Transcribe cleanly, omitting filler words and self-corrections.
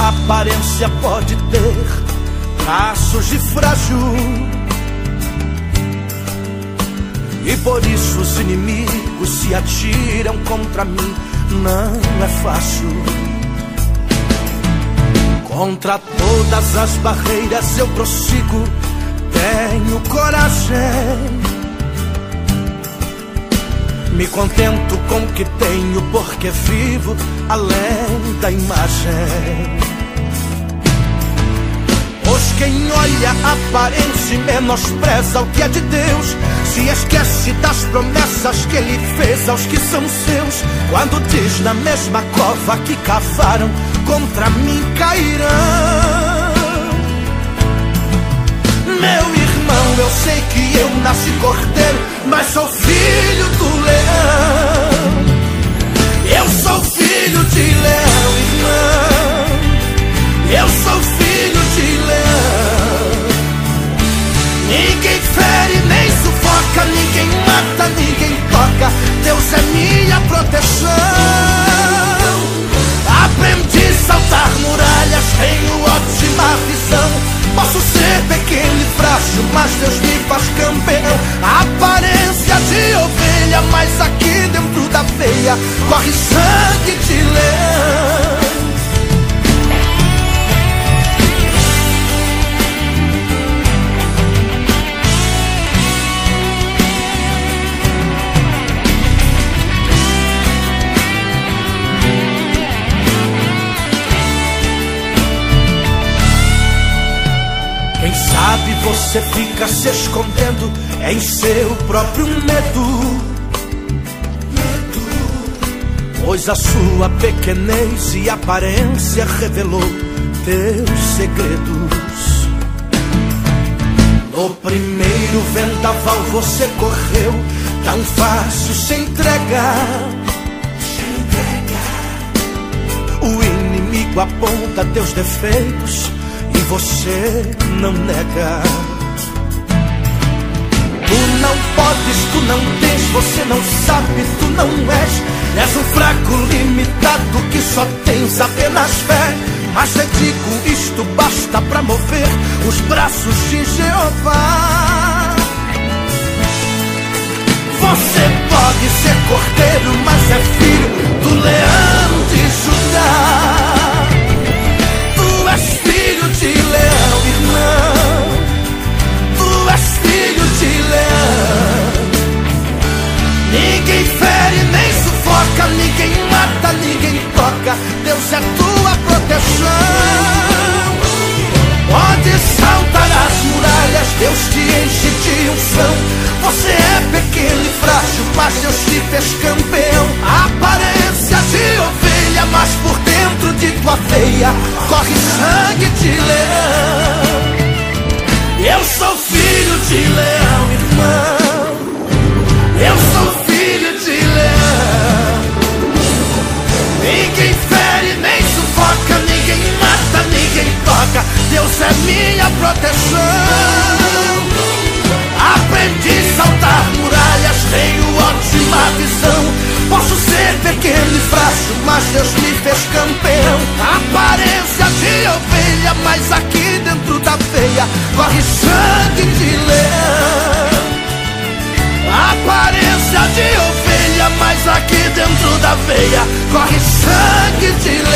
A aparência pode ter traços de frágil, e por isso os inimigos se atiram contra mim. Não é fácil. Contra todas as barreiras eu prossigo. Tenho coragem. Me contento com o que tenho, porque vivo além da imagem. Pois quem olha a aparência e menospreza o que é de Deus, se esquece das promessas que Ele fez aos que são seus. Quando diz na mesma cova que cavaram, contra mim cairão. Meu irmão, eu sei que eu nasci cordeiro, mas sou filho do leão. Eu sou filho de leão, irmão. Eu sou filho de leão. Ninguém fere nem sufoca, ninguém mata, ninguém toca. Deus é minha proteção. Aprendi a saltar muralhas, tenho ótima visão. Posso ser pequeno e frágil, mas Deus me faz campeão. A aparência de ovelha, mas aqui dentro da veia corre sangue de leão. Quem sabe você fica se escondendo em seu próprio medo, pois a sua pequenez e aparência revelou teus segredos. No primeiro vendaval você correu, tão fácil se entregar. O inimigo aponta teus defeitos e você não nega. Tu não podes, tu não tens, você não sabe, tu não és. És um fraco limitado que só tens apenas fé. Mas te digo, isto basta pra mover os braços de Jeová. Você pode ser cordeiro, mas é filho do leão de Judá. Tu és filho de leão, irmão. Tu és filho de leão. Ninguém fere nem sufoca, ninguém mata, ninguém toca. Deus é tua proteção. Pode saltar as muralhas, Deus te enche de unção. Você é pequeno e frágil, mas Deus te fez campeão. A aparência de ovelha, mas por dentro de tua veia corre sangue de leão. Eu sou filho de leão, irmão. Eu sou filho de leão. Ninguém fere nem sufoca, ninguém mata, ninguém toca. Deus é minha proteção. Aprendi a saltar muralhas, tenho ótima visão. Posso ser pequeno e frágil, mas Deus me fez campeão. Aparência de ovelha, mas aqui dentro da veia corre sangue de leão. Aparência de ovelha, mas aqui dentro da veia corre sangue de leão.